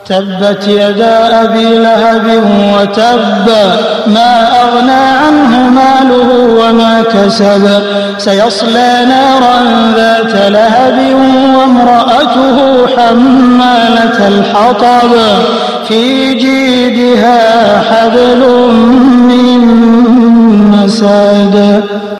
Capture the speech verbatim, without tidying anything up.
تبت يدا أبي لهب وتب ما أغنى عنه ماله وما كسب سيصلى نارا ذات لهب وامرأته حمالة الحطب في جيدها حبل من مسد.